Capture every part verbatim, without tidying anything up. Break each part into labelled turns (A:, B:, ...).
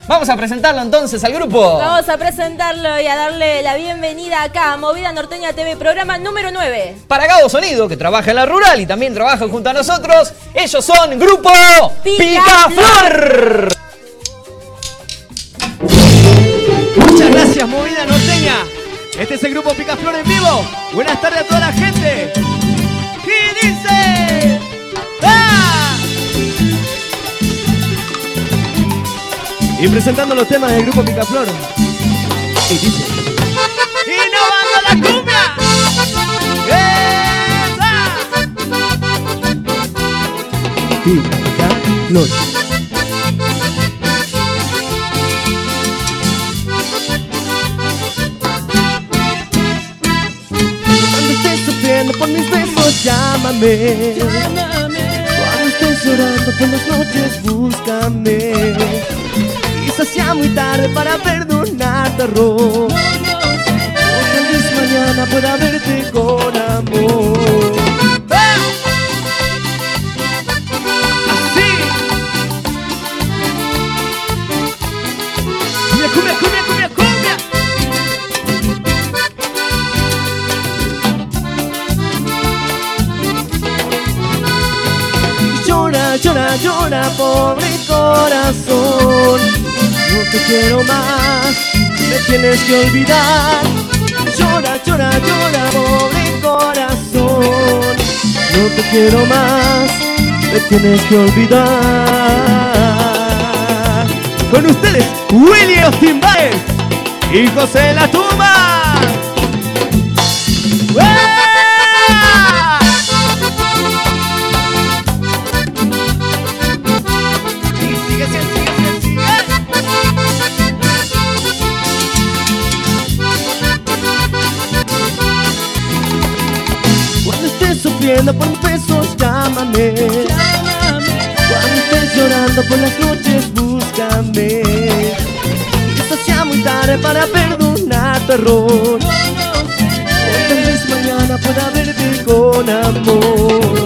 A: Vamos a presentarlo entonces al grupo.
B: Vamos a presentarlo y a darle la bienvenida acá a Movida Norteña T V, programa número nueve.
A: Para Gabo Sonido, que trabaja en la rural y también trabaja junto a nosotros, ellos son Grupo Picaflor.
C: Muchas gracias, Movida Norteña. Este es el Grupo Picaflor en vivo. Buenas tardes a toda la gente. ¿Qué dice? ¡Ah! Y presentando los temas del Grupo Picaflor. Y dice: ¡Innovando la cumbia! ¡Esa! Picaflor. Cuando estés sufriendo por mis besos, llámame. Cuando estés llorando por las noches, búscame. Quizás sea muy tarde para perdonarte, error. Tal vez mañana pueda verte con amor. ¡Ah! Así. Cumbia, cumbia, cumbia, cumbia, cumbia. Llora, llora, llora, pobre corazón. No te quiero más, me tienes que olvidar. Llora, llora, llora, pobre corazón. No te quiero más, me tienes que olvidar. Con ustedes, Willy Austin Baez y José La Tumba. ¡Eh! Sufriendo por pesos, llámame. Llámame. Cuando estés llorando por las noches, búscame. Quizás sea muy tarde para perdonar tu error. No, no, o tal vez mañana pueda verte con amor.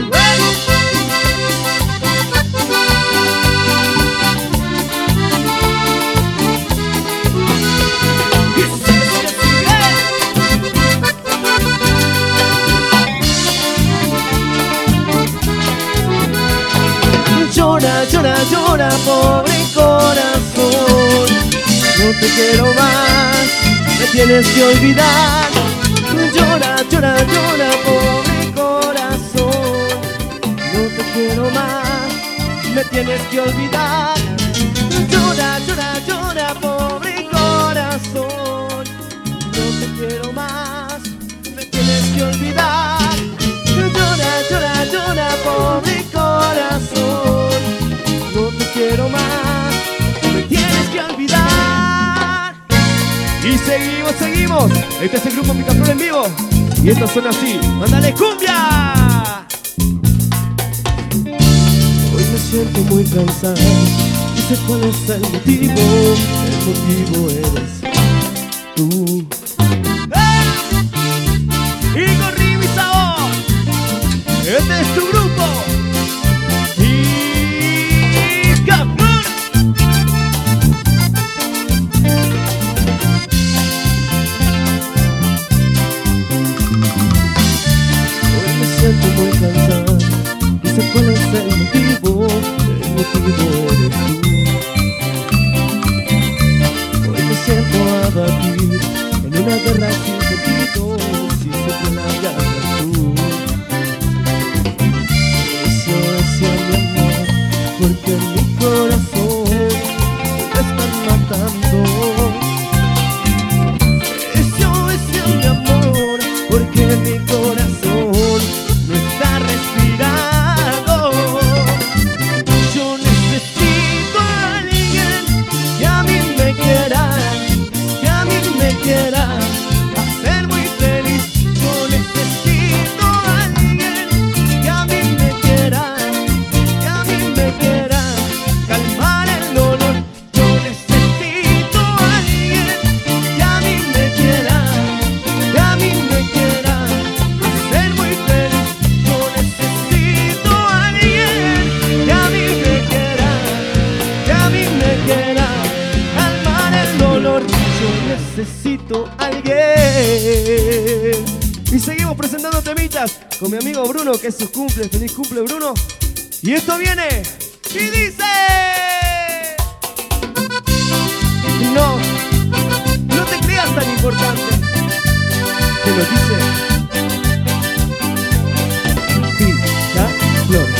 C: Llora, llora, llora, pobre corazón. No te quiero más, me tienes que olvidar. Llora, llora, llora, pobre corazón. No te quiero más, me tienes que olvidar. Llora, llora, llora, pobre corazón. No te quiero más, me tienes que olvidar. Llora, llora, llora, pobre corazón. No te quiero más, me tienes que olvidar. Y seguimos, seguimos. Este es el Grupo Picaflor en vivo. Y estos son así. ¡Mándale cumbia! Hoy me siento muy cansado. Y sé cuál es el motivo. El motivo eres tú. ¡Eh! Y con ritmo y sabor. Este es tu grupo. Siento muy cansado y sé cuál es el motivo, el motivo eres tú. Hoy me siento abatido en una guerra sin sentido, si sé que la ganas tú. Eso decía mi amor, porque en mi corazón me están matando. Eso decía mi amor, porque en mi corazón no está respirando. Yo necesito a alguien que a mí me quiera, que a mí me quiera hacer muy feliz. Yo necesito cantando temitas con mi amigo Bruno, que es su cumple. Feliz cumple, Bruno. Y esto viene y dice: no, no te creas tan importante. Te lo dice Ficha Flores.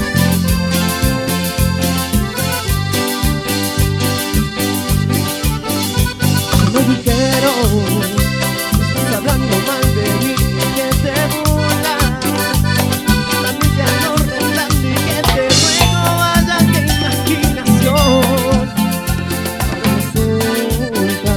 C: Me dijeron, estás hablando mal de mí, que te burlas, también te ando rentando y que te ruego, vaya que imaginación. Resulta,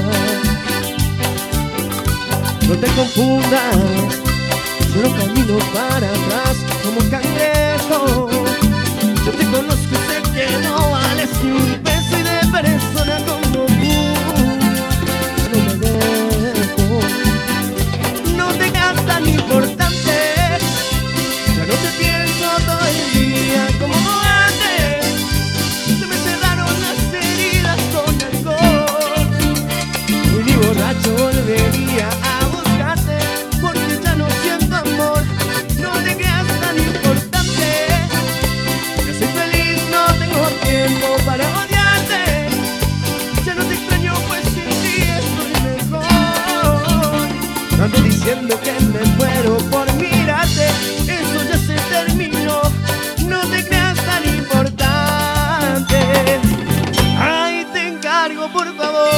C: no te confundas, yo no camino para atrás como cangrejo. Yo te conozco y sé que no vales ni un peso, y de persona como tú no me dejo. No te creas tan importante, ya no te pienso todo el día como antes. Se me cerraron las heridas con alcohol, y ni borracho volvería a buscarte, porque ya no siento amor. No te creas tan importante, ya soy feliz, no tengo tiempo para odiarte. Ya no te extraño, pues sin ti estoy mejor. No ando diciendo que me muero por mirarte, eso ya se terminó. No te creas tan importante, ay, te encargo por favor.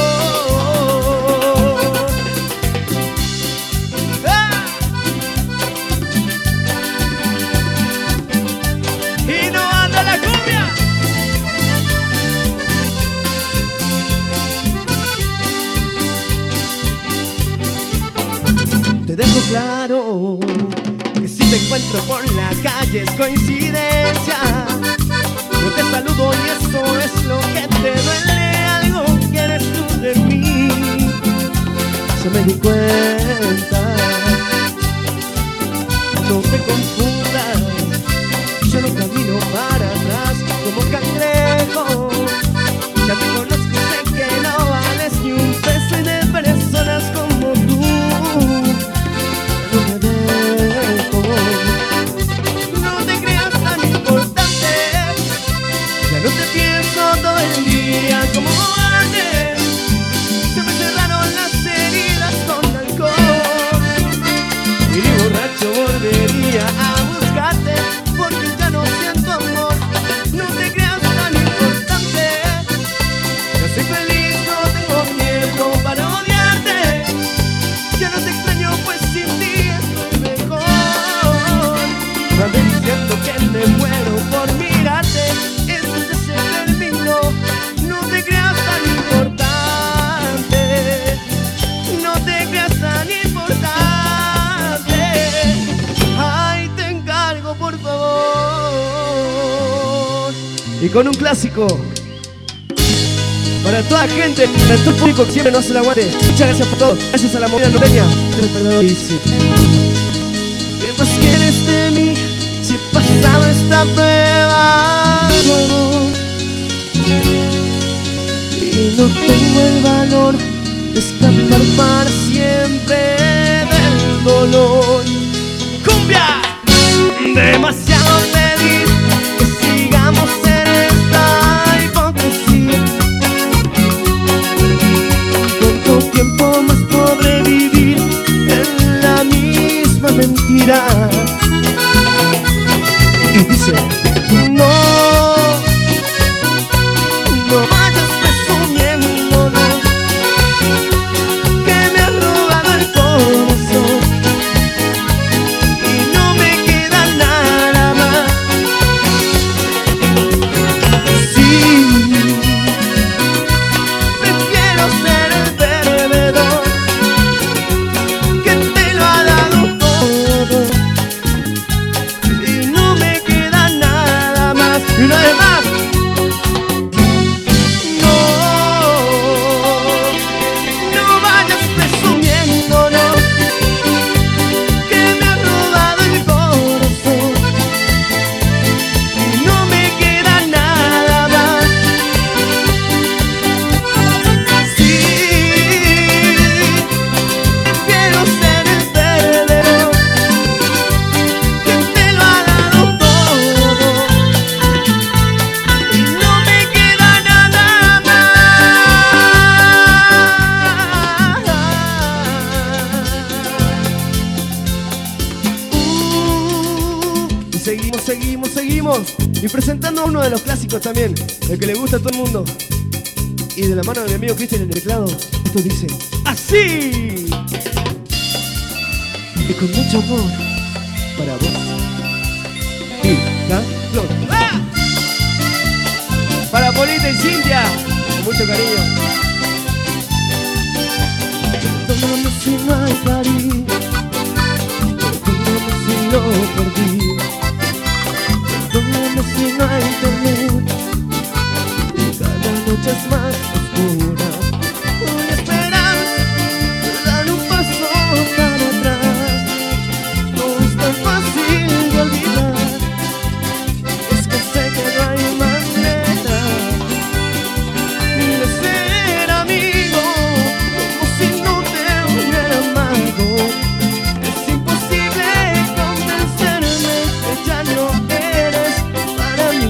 C: ¡Ah! Y no anda la cumbia. Te dejo claro que si te encuentro por la calle es coincidencia. No te saludo y eso es lo que te duele, algo que eres tú de mí. Ya me di cuenta, no te confundas, yo no camino para atrás como cangrejo. Ya te conozco y sé que no vales ni un peso, y de personas como tú no me dejo. No te creas tan importante, ya no te pienso todo el día como antes. Se me cerraron las heridas con alcohol, y ni borracho volvería a buscarte, porque ya no siento amor. No te creas tan importante, ya soy feliz, no tengo tiempo para odiarte. Ya no te extraño, pues sin ti estoy mejor. No ando diciendo que me muero por mirarte, esto ya se terminó. No te creas tan importante, no te creas tan importante. Ay, te encargo por favor. Y con un clásico para toda gente, para todo el público que siempre nos hace el aguante. Muchas gracias por todo, gracias a la movida norteña. ¿Qué más quieres de mí si he pasado esta prueba? Y no tengo el valor de escapar para siempre del dolor. ¡Cumbia! Demasiado pedir que sigamos en esta hipocresía. ¿Cuánto tiempo más podré vivir en la misma mentira? Y dice: no, no vayas presumiendo, no, que me has robado el corazón y no me queda nada vamos. Y presentando uno de los clásicos también, el que le gusta a todo el mundo. Y de la mano de mi amigo Cristian en el teclado, esto dice así. Y con mucho amor para vos, Picaflor. ¡Ah! Para Polita y Cintia, con mucho cariño. Perdóname si no hay cariño, perdóname si lo perdí, perdóname si no hay internet, cada noche es más oscura. Voy a esperar, dar un paso para atrás, no es tan fácil de olvidar, es que sé que no hay manera ni de ser amigo, como si no te hubiera amado. Es imposible convencerme que ya no eres para mí.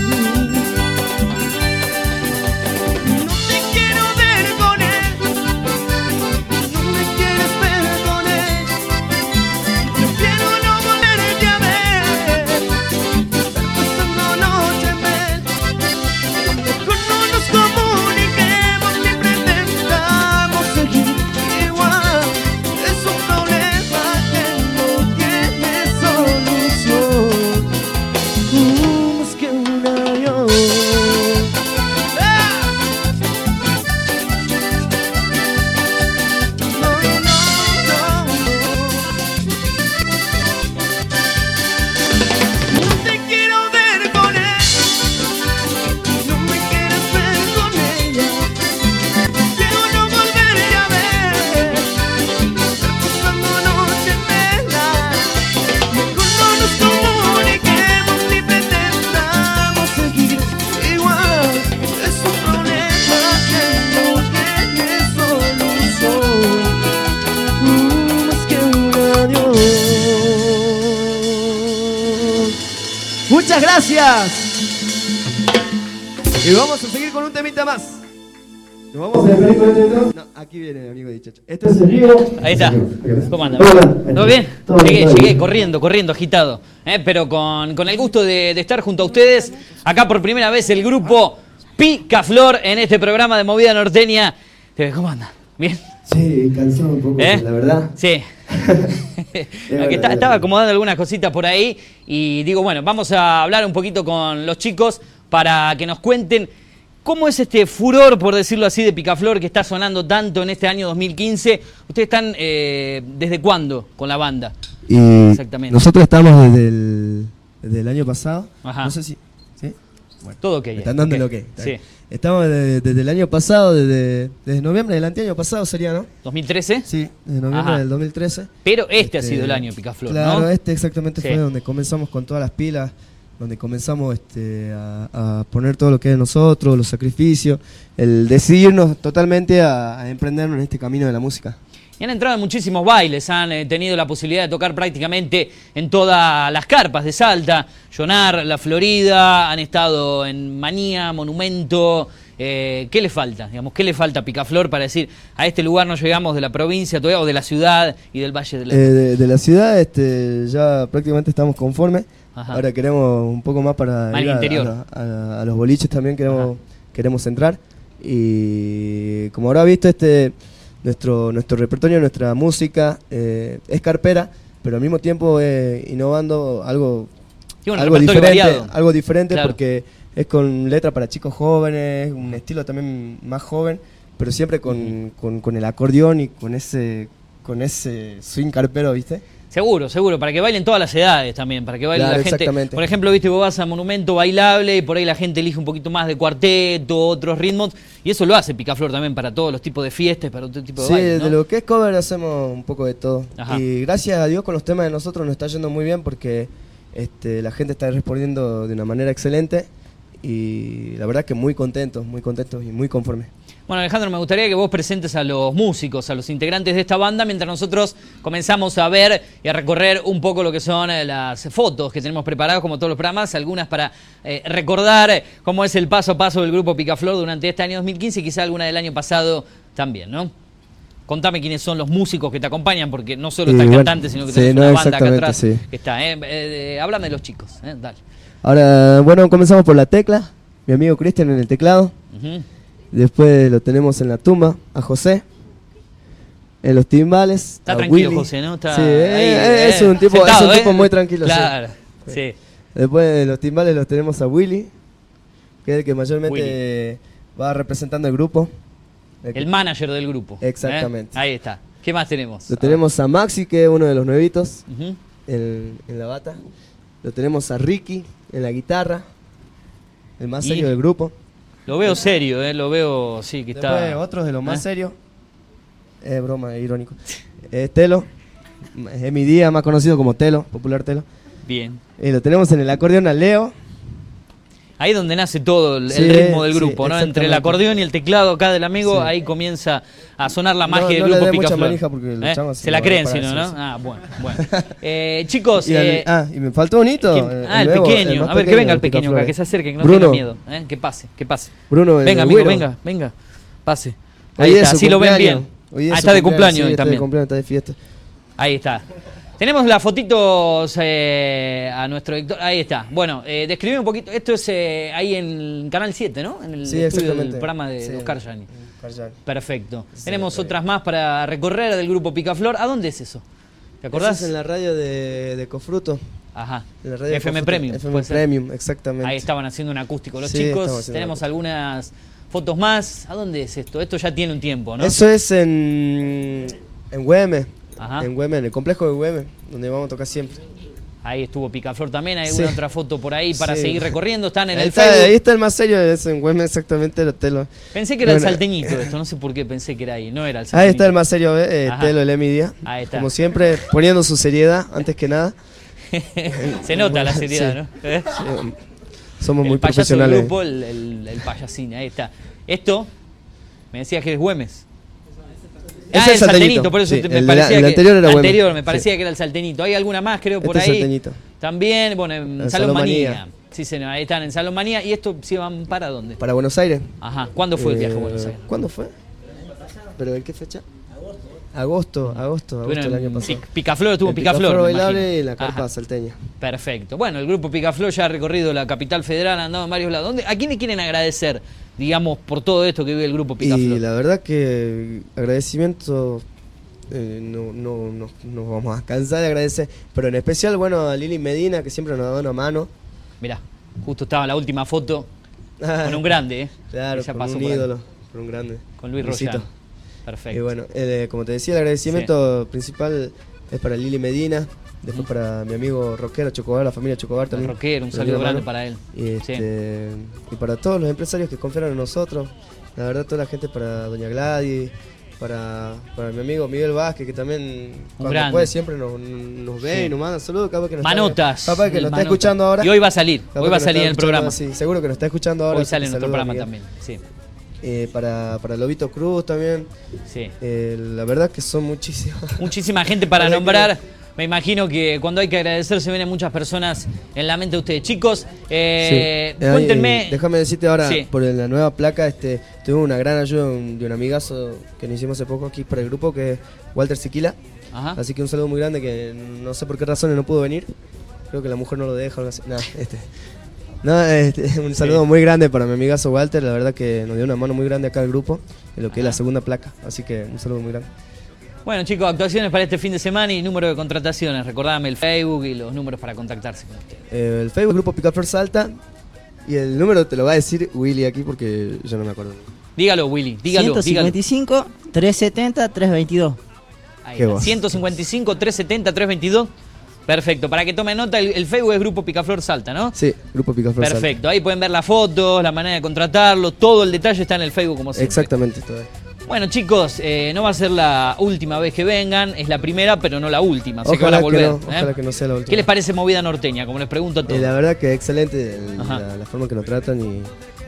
C: No te quiero ver con él, no me quieres ver con él, prefiero no volverte a ver, estar pasando noche en él. Mejor no nos comuniquemos ni pretendamos seguir igual, es un problema que no tiene solución, uh, más que un adiós. ¡Ah! No, no, no, no. No te quiero ver con él, no me quieres ver con ella, quiero no volverte a ver, estar pasando noche en vela. Mejor no nos comuniquemos ni pretendamos seguir igual, es un problema que no tiene solución, uh, más que un adiós. Muchas gracias. Y vamos a seguir con un temita más. Nos vamos a despedir con este tema. No, aquí viene mi amigo Dichacho. Este es el río.
A: Ahí está. ¿Cómo andan?
C: Hola.
A: ¿Todo bien?
C: Todo
A: Llegué,
C: bien, todo
A: llegué
C: bien.
A: corriendo, corriendo, agitado. ¿eh? Pero con, con el gusto de, de estar junto a ustedes. Acá por primera vez el grupo Picaflor en este programa de Movida Norteña. ¿Cómo andan? ¿Bien?
C: Sí, cansado un poco,
A: ¿Eh?
C: la verdad.
A: Sí. Aquí está- estaba acomodando algunas cositas por ahí y digo, bueno, vamos a hablar un poquito con los chicos para que nos cuenten cómo es este furor, por decirlo así, de Picaflor que está sonando tanto en este año dos mil quince. ¿Ustedes están eh, desde cuándo con la banda?
C: Y
A: Exactamente.
C: nosotros estamos desde el, desde el año pasado.
A: Ajá.
C: No sé si. ¿Sí? Bueno,
A: Todo ok.
C: me están dando
A: ok.
C: lo que. Está
A: Sí.
C: bien. Estamos desde, desde el año pasado, desde, desde noviembre del anteaño pasado sería, ¿no?
A: ¿dos mil trece?
C: Sí, desde noviembre
A: Ajá.
C: del dos mil trece.
A: Pero este, ha
C: Este,
A: sido el año Picaflor,
C: Claro,
A: ¿no?
C: este exactamente
A: Sí.
C: fue donde comenzamos con todas las pilas, donde comenzamos este, a, a poner todo lo que es de nosotros, los sacrificios, el decidirnos totalmente a, a emprendernos en este camino de la música.
A: Y han entrado en muchísimos bailes, han eh, tenido la posibilidad de tocar prácticamente en todas las carpas de Salta, Jonar, La Florida, han estado en Manía, Monumento. Eh, ¿Qué le falta? Digamos, ¿qué le falta a Picaflor para decir a este lugar no llegamos de la provincia todavía, o de la ciudad y del Valle del
C: Eh, de, de la ciudad este, ya prácticamente estamos conformes.
A: Ajá.
C: Ahora queremos un poco más para
A: Más
C: ir
A: al
C: a,
A: interior.
C: a- a- a los boliches también queremos,
A: Ajá.
C: queremos entrar. Y como habrá visto, este, nuestro, nuestro repertorio, nuestra música eh, es carpera, pero al mismo tiempo eh, innovando algo,
A: Tiene un
C: algo
A: repertorio
C: diferente,
A: variado.
C: algo diferente
A: Claro.
C: porque es con letra para chicos jóvenes, un estilo también más joven, pero siempre con, con, con el acordeón y con ese, con ese swing carpero, ¿viste?
A: Seguro, seguro, para que bailen todas las edades también, para que bailen
C: Claro,
A: la gente.
C: exactamente.
A: Por ejemplo, viste, vos vas a Monumento bailable y por ahí la gente elige un poquito más de cuarteto, otros ritmos, y eso lo hace Picaflor también para todos los tipos de fiestas, para otro tipo de
C: Sí,
A: baile, ¿no?
C: de lo que es cover hacemos un poco de todo.
A: Ajá.
C: Y gracias a Dios con los temas de nosotros nos está yendo muy bien porque este, la gente está respondiendo de una manera excelente y la verdad que muy contentos, muy contentos y muy conformes.
A: Bueno, Alejandro, me gustaría que vos presentes a los músicos, a los integrantes de esta banda, mientras nosotros comenzamos a ver y a recorrer un poco lo que son eh, las fotos que tenemos preparadas, como todos los programas, algunas para eh, recordar eh, cómo es el paso a paso del grupo Picaflor durante este año dos mil quince y quizá alguna del año pasado también, ¿no? Contame quiénes son los músicos que te acompañan, porque no solo
C: Y
A: está el
C: bueno,
A: cantante, sino que
C: sí,
A: tenés
C: no,
A: una banda acá
C: exactamente,
A: atrás
C: sí.
A: que está. Eh, eh, eh, háblame de los chicos, eh, dale.
C: Ahora, bueno, comenzamos por la tecla. Mi amigo Cristian en el teclado.
A: Uh-huh.
C: Después lo tenemos en la tumba, a José. En los timbales,
A: Está
C: a
A: tranquilo,
C: Willy.
A: José, ¿no? Está
C: sí,
A: ahí,
C: eh, es
A: eh,
C: un tipo,
A: sentado,
C: es un
A: ¿eh?
C: tipo muy tranquilo.
A: Claro,
C: sí.
A: sí.
C: Después de los timbales los tenemos a Willy, que es el que mayormente va representando el grupo. El,
A: El manager del grupo.
C: Exactamente.
A: ¿eh? Ahí está. ¿Qué más tenemos?
C: Lo tenemos a Maxi, que es uno de los nuevitos,
A: Uh-huh.
C: en, en la bata. Lo tenemos a Ricky en la guitarra, el más
A: Y-
C: serio del grupo.
A: Lo veo serio, ¿eh? Lo veo, sí, que
C: Después
A: está...
C: otros de los más
A: ¿Eh?
C: serios. Es broma, es irónico. Es Telo, es mi día, más conocido como Telo, popular Telo.
A: Bien.
C: Y lo tenemos en el acordeón a Leo.
A: Ahí donde nace todo el, el
C: Sí,
A: ritmo del
C: sí,
A: grupo, ¿no? Entre el
C: exactamente.
A: acordeón y el teclado acá del amigo,
C: Sí.
A: ahí comienza a sonar la magia
C: No-
A: del
C: no le
A: grupo
C: dé mucha
A: Picaflor.
C: manija porque el
A: ¿Eh?
C: chamo
A: Se
C: se
A: la
C: lo va a
A: creen,
C: parar,
A: si no,
C: sí,
A: ¿no?
C: sí.
A: Ah, bueno, bueno. Eh, chicos,
C: Y, al-
A: eh,
C: ah, y me faltó un hito.
A: ¿quién?
C: el-
A: ah, el,
C: nuevo,
A: pequeño.
C: más
A: A ver, que venga el
C: del
A: pequeño acá,
C: Picaflor.
A: que se acerque, que no
C: Bruno.
A: tenga miedo. ¿eh? Que pase, que pase.
C: Bruno, el
A: Venga,
C: del
A: amigo,
C: güiro.
A: venga, venga. Pase.
C: Hoy
A: Ahí
C: es
A: está,
C: su
A: así lo ven
C: cumpleaños.
A: bien.
C: Hoy es
A: Ah,
C: su
A: está de cumpleaños
C: sí,
A: hoy
C: está de
A: también.
C: cumpleaños, está de fiesta.
A: Ahí está. Tenemos las fotitos eh, a nuestro Héctor. Ahí está. Bueno, eh, describime un poquito. Esto es eh, ahí en Canal siete, ¿no? En el
C: Sí,
A: estudio del
C: exactamente.
A: programa de
C: Sí,
A: Oscar Gianni.
C: Oscar Gianni.
A: Perfecto.
C: Sí,
A: Tenemos
C: está
A: otras más para recorrer del grupo Picaflor. ¿A dónde es eso? ¿Te acordás?
C: Eso es en la radio de, de Cofruto.
A: Ajá.
C: En la radio de
A: F M
C: Cofruto.
A: Premium.
C: F M
A: puede ser.
C: Premium, exactamente.
A: Ahí estaban haciendo un acústico los
C: Sí, estamos
A: chicos.
C: haciendo
A: Tenemos
C: un
A: algunas fotos más. ¿A dónde es esto? Esto ya tiene un tiempo, ¿no?
C: Eso es en, en Güemes.
A: Ajá.
C: En Güemes, en el complejo de Güemes, donde vamos a tocar siempre.
A: Ahí estuvo Picaflor también. ¿Hay
C: Sí.
A: alguna otra foto por ahí para
C: Sí.
A: seguir recorriendo? Están en
C: ahí,
A: el
C: está,
A: Facebook.
C: ahí está el más serio, es en Güemes exactamente, el Telo.
A: Pensé que era el
C: Bueno.
A: salteñito esto, no sé por qué pensé que era ahí, no era el salteñito.
C: Ahí está el más serio, eh,
A: Ajá.
C: Telo, el Emi Díaz.
A: Ahí está.
C: Como siempre, poniendo su seriedad antes que nada.
A: Se nota la seriedad,
C: Sí.
A: ¿no? ¿Eh?
C: Eh, Somos muy
A: El payaso del
C: profesionales.
A: grupo, el, el, el payasín, ahí está. Esto, me decías que es Güemes.
C: Ese
A: Ah,
C: es
A: el
C: el
A: saltenito,
C: salteñito,
A: por eso
C: sí,
A: te- me
C: el de la-
A: parecía
C: el
A: que...
C: anterior era Güemes.
A: anterior, me
C: Sí.
A: parecía que era el saltenito. Hay alguna más, creo, por
C: Este es
A: ahí.
C: salteñito.
A: También, bueno, en
C: En
A: Salón Manía.
C: Salón Manía.
A: Sí, señor, ahí están, en Salón Manía. ¿Y esto se van para dónde?
C: Para Buenos Aires.
A: Ajá, ¿cuándo fue el viaje a
C: Eh,
A: Buenos Aires?
C: ¿Cuándo fue? ¿Pero en qué fecha? Agosto, agosto, agosto
A: Bueno,
C: del año
A: en
C: pasado.
A: Pic- Picaflor estuvo
C: El
A: Picaflor, me
C: bailable
A: imagino.
C: y la carpa
A: Ajá.
C: salteña.
A: Perfecto. Bueno, el grupo Picaflor ya ha recorrido la capital federal, ha andado en varios lados. ¿Dónde- ¿A quién le quieren agradecer, digamos, por todo esto que vive el grupo Picaflor?
C: Y la verdad que agradecimiento, eh, no, no, no, no vamos a cansar de agradecer, pero en especial, bueno, a Lili Medina, que siempre nos ha dado una mano.
A: Mirá, justo estaba la última foto con un grande, ¿eh?
C: Claro,
A: Ella
C: con
A: pasó
C: un
A: por ahí.
C: ídolo, con un grande.
A: Con Luis
C: Luisito.
A: Royano. Perfecto.
C: Y bueno, eh, como te decía, el agradecimiento principal es para Lili Medina, después para mi amigo rockero Chocobar, la familia Chocobar
A: El
C: también.
A: rockero, un
C: Nos
A: saludo
C: dio una
A: grande
C: mano.
A: para él.
C: Y,
A: Sí.
C: este, y para todos los empresarios que confiaron en nosotros, la verdad toda la gente, para doña Gladys, para, para mi amigo Miguel Vázquez, que también cuando
A: grande.
C: puede siempre nos, nos ve
A: Sí.
C: y nos manda saludos, capaz que nos
A: Manotas.
C: está, capaz que
A: el
C: nos está
A: manota.
C: escuchando ahora.
A: Y hoy va a salir,
C: capaz
A: hoy
C: que
A: va a
C: nos
A: salir
C: está
A: en el
C: escuchando,
A: programa.
C: Sí, seguro que nos está escuchando ahora.
A: Hoy
C: así
A: sale
C: que
A: en nuestro
C: saludos a
A: programa
C: Miguel.
A: también. Sí,
C: Eh, para, para Lobito Cruz también.
A: sí.
C: Eh, la verdad que son muchísimos.
A: Muchísima gente para
C: Ojalá
A: nombrar. Me imagino que cuando hay que agradecer se vienen muchas personas en la mente de ustedes. Chicos, eh,
C: Sí. Eh,
A: cuéntenme.
C: déjame decirte ahora,
A: Sí.
C: por la nueva placa, este, tuve una gran ayuda de un, de un amigazo que nos hicimos hace poco aquí para el grupo, que es Walter Siquila.
A: Ajá.
C: Así que un saludo muy grande, que no sé por qué razones no pudo venir. Creo que la mujer no lo deja o algo así. Nah, este. No, este, un saludo muy grande para mi amigazo Walter. La verdad que nos dio una mano muy grande acá al grupo, en lo que es la segunda placa. Así que un saludo muy grande.
A: Bueno, chicos, actuaciones para este fin de semana y número de contrataciones. Recordame el Facebook y los números para contactarse con ustedes.
C: Eh, el Facebook Grupo Picaflor Salta. Y el número te lo va a decir Willy aquí porque yo no me acuerdo.
A: Dígalo, Willy, dígalo,
D: ciento cincuenta y cinco, trescientos setenta, trescientos veintidós.
A: Ahí
C: Qué
A: está.
C: voz.
A: ciento cincuenta y cinco, trescientos setenta, trescientos veintidós. Perfecto, para que tomen nota, el, el Facebook es Grupo Picaflor Salta, ¿no?
C: Sí, Grupo Picaflor Salta.
A: Perfecto, ahí pueden ver las fotos, la manera de contratarlo, todo el detalle está en el Facebook como siempre.
C: Exactamente. Todo.
A: Bueno, chicos, eh, no va a ser la última vez que vengan, es la primera, pero no la última, así que van a
C: Ojalá que
A: volver.
C: no,
A: ¿eh?
C: ojalá que no sea la última.
A: ¿Qué les parece Movida Norteña? Como les pregunto a todos.
C: Eh, la verdad que excelente el-
A: Ajá.
C: la, la forma que nos tratan y,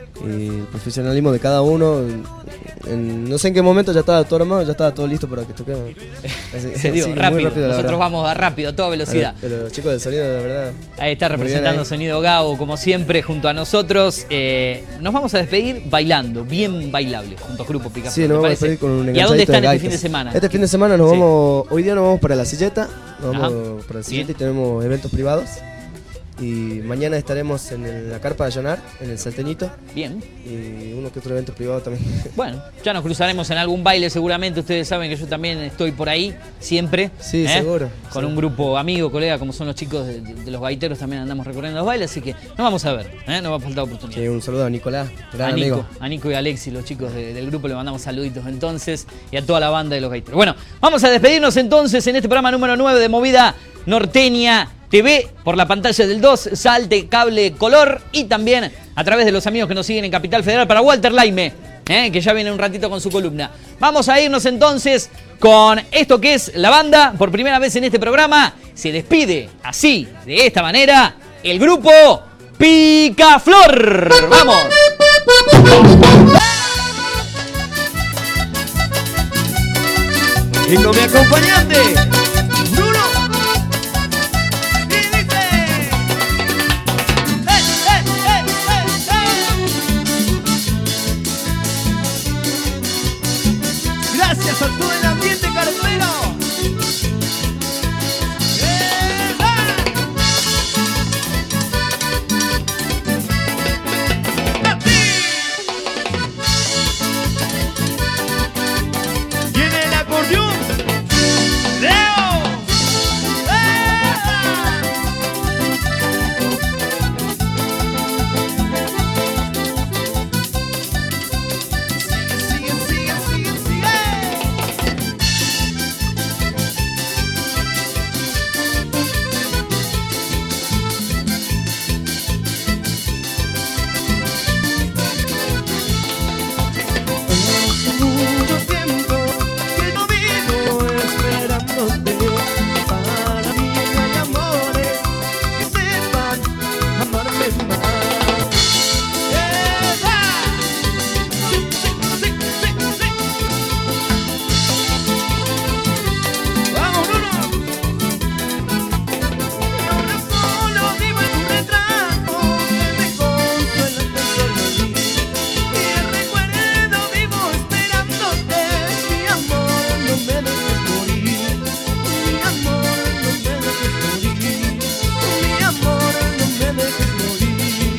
C: y el profesionalismo de cada uno. En- en- no sé en qué momento ya estaba todo armado, ya estaba todo listo para que toquemos. Así-
A: Se dio
C: así que muy
A: rápido,
C: rápido, la
A: nosotros
C: verdad.
A: vamos a rápido, a toda velocidad.
C: Pero los chicos del sonido, la verdad.
A: Ahí está
C: muy bien
A: representando
C: ahí.
A: Sonido Gabo, como siempre, junto a nosotros. Eh, nos vamos a despedir bailando, bien bailable, junto a Grupo Picaflor.
C: Sí,
A: ¿te
C: nos vamos a
A: parece?
C: despedir con un
A: ¿Y a dónde
C: enganchadito
A: están
C: de
A: este
C: gaitas.
A: fin de semana?
C: Este fin de semana nos
A: Sí.
C: vamos, hoy día nos vamos para La Silleta, nos
A: Ajá.
C: vamos para La Silleta
A: Bien.
C: y tenemos eventos privados. Y mañana estaremos en el- la Carpa de Allanar, en el Salteñito.
A: Bien.
C: Y uno que otro evento privado también.
A: Bueno, ya nos cruzaremos en algún baile seguramente. Ustedes saben que yo también estoy por ahí, siempre.
C: Sí, seguro.
A: Con
C: Sí.
A: un grupo amigo, colega, como son los chicos de, de- de los gaiteros, también andamos recorriendo los bailes, así que nos vamos a ver, ¿eh? No va a faltar oportunidad.
C: Sí, un saludo a Nicolás, gran
A: A Nico,
C: amigo.
A: a Nico y a Alexi, los chicos de- del grupo, le mandamos saluditos entonces y a toda la banda de los gaiteros. Bueno, vamos a despedirnos entonces en este programa número nueve de Movida Norteña T V por la pantalla del dos, Salte Cable Color y también a través de los amigos que nos siguen en Capital Federal para Walter Laime, ¿eh? Que ya viene un ratito con su columna. Vamos a irnos entonces con esto que es la banda. Por primera vez en este programa se despide así, de esta manera, el grupo Picaflor. ¡Vamos!
C: Y con mi acompañante, Bruno.
E: Y dice, ¡eh, eh, eh, eh, eh! Gracias a todo el ambiente carpero. ¡Eh, va! ¡Así! Viene el acordeón. ¡Leo! ¡Eh, va! Sigue, sigue, sigue, sigue.
C: Hace mucho tiempo
E: Que no vino
C: esperándote. Para mí no hay amores que sepan amarme más.
E: ¡Eh, va! Sí, sí, sí, sí, sí. ¡Vamos, Bruno! Ahora solo vivo en tu retrato que me consuela tan solo a mí. Y el recuerdo vivo esperándote.
C: Mi amor, no me dejes morir. Mi amor, no me dejes morir. Mi amor, no me dejes morir.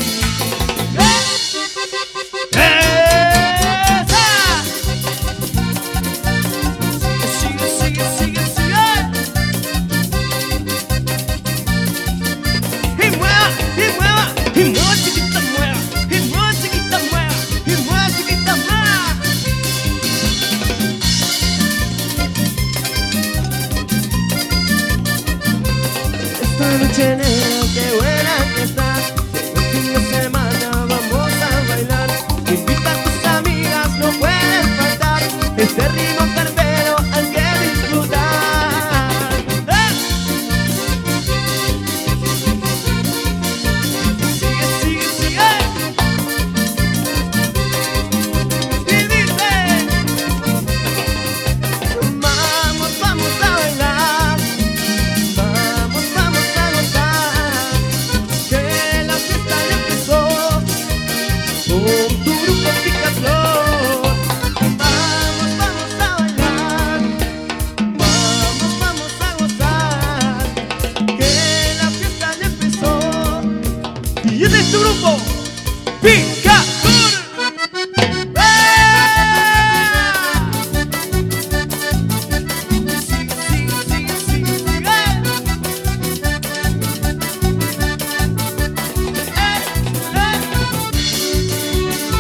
E: ¡Esa! Sigue, sigue, sigue, sigue. Y mueva, y mueva, y mueva, chiquita, mueva. Y mueva, chiquita, mueva. Y mueva, chiquita, mueva.
C: Esta noche negra, qué buena que está. El fin de semana vamos a bailar. Invita a tus amigas, no pueden faltar. Este ritmo carpero hay que disfrutar.
E: ¡Eh! Sigue, sigue, sigue. Y dice,
C: Vamos, vamos a bailar. Vamos, vamos a gozar. Que la fiesta ya empezó. Con tu grupo Picaflor. Vamos, vamos a bailar. Vamos, vamos a gozar. Que la fiesta ya empezó.
E: y este es tu grupo, Picaflor. ¡Eh! Sigue, sigue, sigue, sigue, sigue. ¡Eh, eh!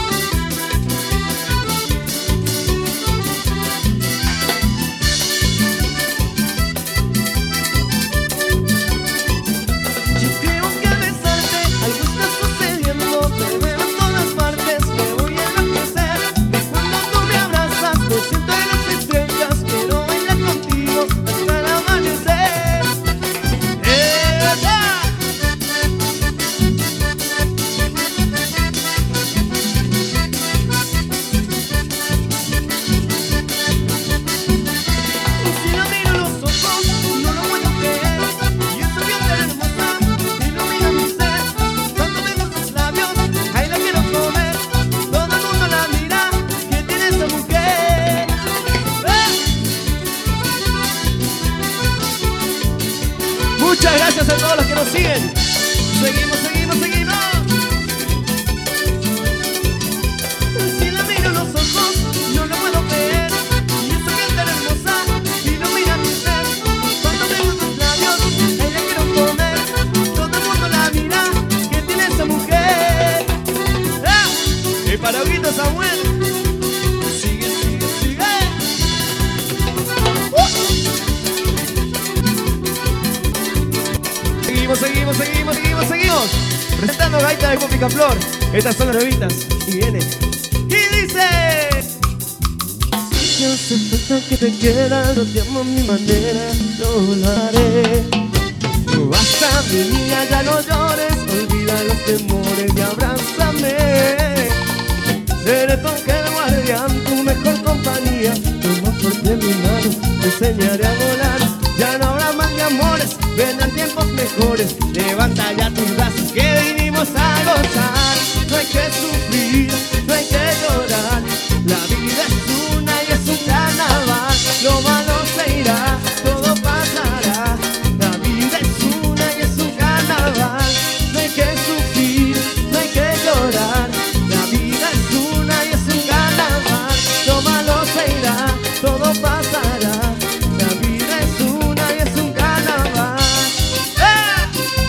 C: Yo creo que al besarte algo está sucediendo. Te veo en todas partes, me voy a enloquecer. Cuando tú me abrazas, me siento en las estrellas. Quiero bailar contigo hasta el amanecer.
E: ¡Esa!
C: Si la miro a los ojos, no lo puedo creer. Y esa piel tan hermosa ilumina mi ser. Cuando veo tus labios, ahí la quiero comer. Todo el mundo la mira, que tiene esa mujer.
E: Muchas gracias a todos los que nos siguen.
C: Seguimos, seguimos, seguimos. Si la miro en los ojos, no lo puedo creer. Y esa gente tan hermosa, y no mira mi ser. Cuando tengo tus labios, ahí la quiero comer. Todo el mundo la mira, que tiene esa mujer. ¡Ah! Y para Huguito Samuel. Sigue, sigue, sigue. ¡Uh! Seguimos, seguimos, seguimos, seguimos, seguimos. Presentando gaita de Picaflor. Estas son las bebitas. Y viene. Y dice: si hace falta que te quiera, no te amo a mi manera, no lo haré. Basta, mi niña, ya no llores. Olvida los temores y abrázame. Seré tu ángel guardián, tu mejor compañía. Toma fuerte mi mano, te enseñaré a volar. Ya no habrá más de amores, vendrán tiempos mejores. Levanta ya tus brazos que vinimos a gozar. No hay que sufrir, no hay que llorar. La vida es una y es un carnaval. Lo malo se irá, todo pasará. La vida es una y es un carnaval. No hay que sufrir, no hay que llorar. La vida es una y es un carnaval. Lo malo se irá, todo pasará. La vida es una y es un carnaval. ¡Eh!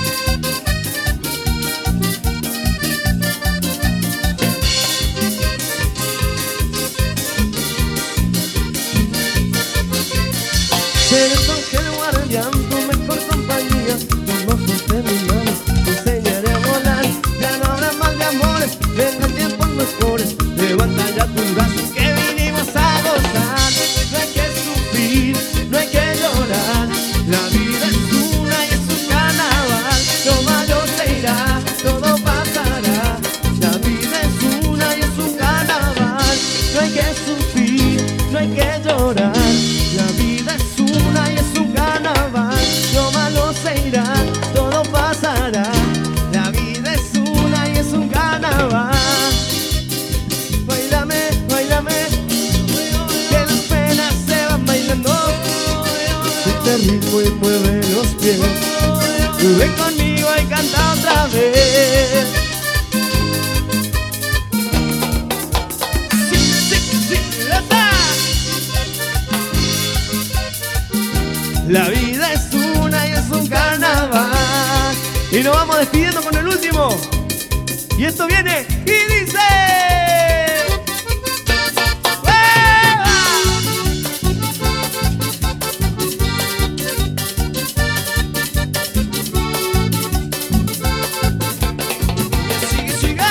C: Seré tu ángel guardián, tu mejor compañía. Toma fuerte mi mano, te enseñaré a volar. Ya no habrá más de amores, vendrán tiempos mejores. Levanta ya tus brazos que vinimos a gozar. No hay que sufrir, no hay que llorar. La vida es una y es un carnaval. Lo malo se irá, todo pasará. La vida es una y es un carnaval. No hay que sufrir, no hay que llorar. La vida es una y es un carnaval. Lo malo se irá, todo pasará. La vida es una y es un carnaval. Bailame, bailame, que las penas se van bailando. Este ritmo y mueve los pies. Ven conmigo y canta otra vez. Sí, sí, sí, ¡epa! La vida es una y es un carnaval. Y nos vamos despidiendo con el último. Y esto viene y dice: sigue, sigue.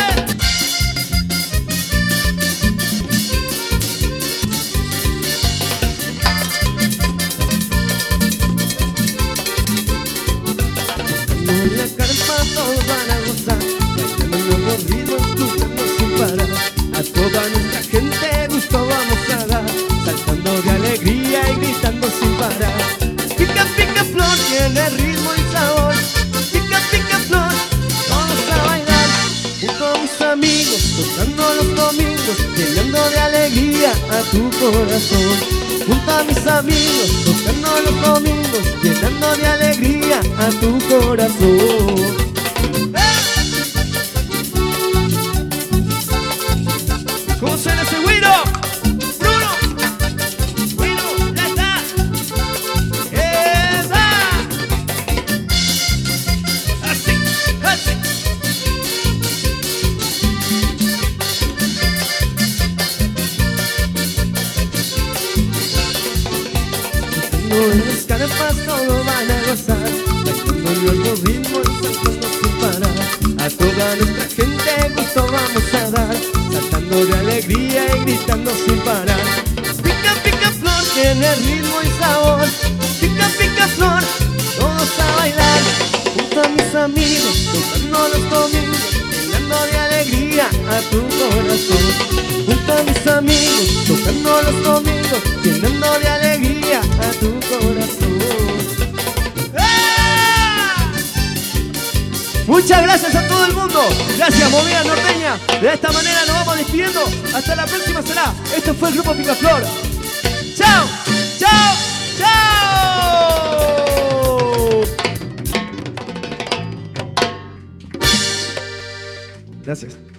C: En la carpa todos van a gozar, bailando nuevos ritmos, escuchando sin parar. A toda nuestra gente gusto vamos a dar, saltando de alegría y gritando sin parar. Pica, pica, flor, tiene ritmo y sabor. Pica, pica, flor, vamos a bailar. Junto a mis amigos, tocando los domingos, llenando de alegría a tu corazón. Junto a mis amigos, tocando los domingos, llenando de alegría a tu corazón. ¡Eh! ¿Cómo suena ese güiro? ¡Bruno! ¡Güiro! ¡Ya está! ¡Esa! ¡Así! ¡Así! En las carpas todos van a gozar, bailando nuevos ritmos, saltando sin parar. A toda nuestra gente gusto vamos a dar, saltando de alegría y gritando sin parar. Pica, pica, flor, tiene ritmo y sabor. Pica, pica, flor, todos a bailar. Junto a mis amigos, tocando los domingos, llenando de alegría a tu corazón. Junto a mis amigos, tocando los domingos, llenando de alegría a tu corazón. ¡Ah! Muchas gracias a todo el mundo. Gracias, Movida Norteña. De esta manera nos vamos despidiendo. Hasta la próxima será. Esto fue el Grupo Picaflor. ¡Chao! ¡Chao! ¡Chao! Gracias.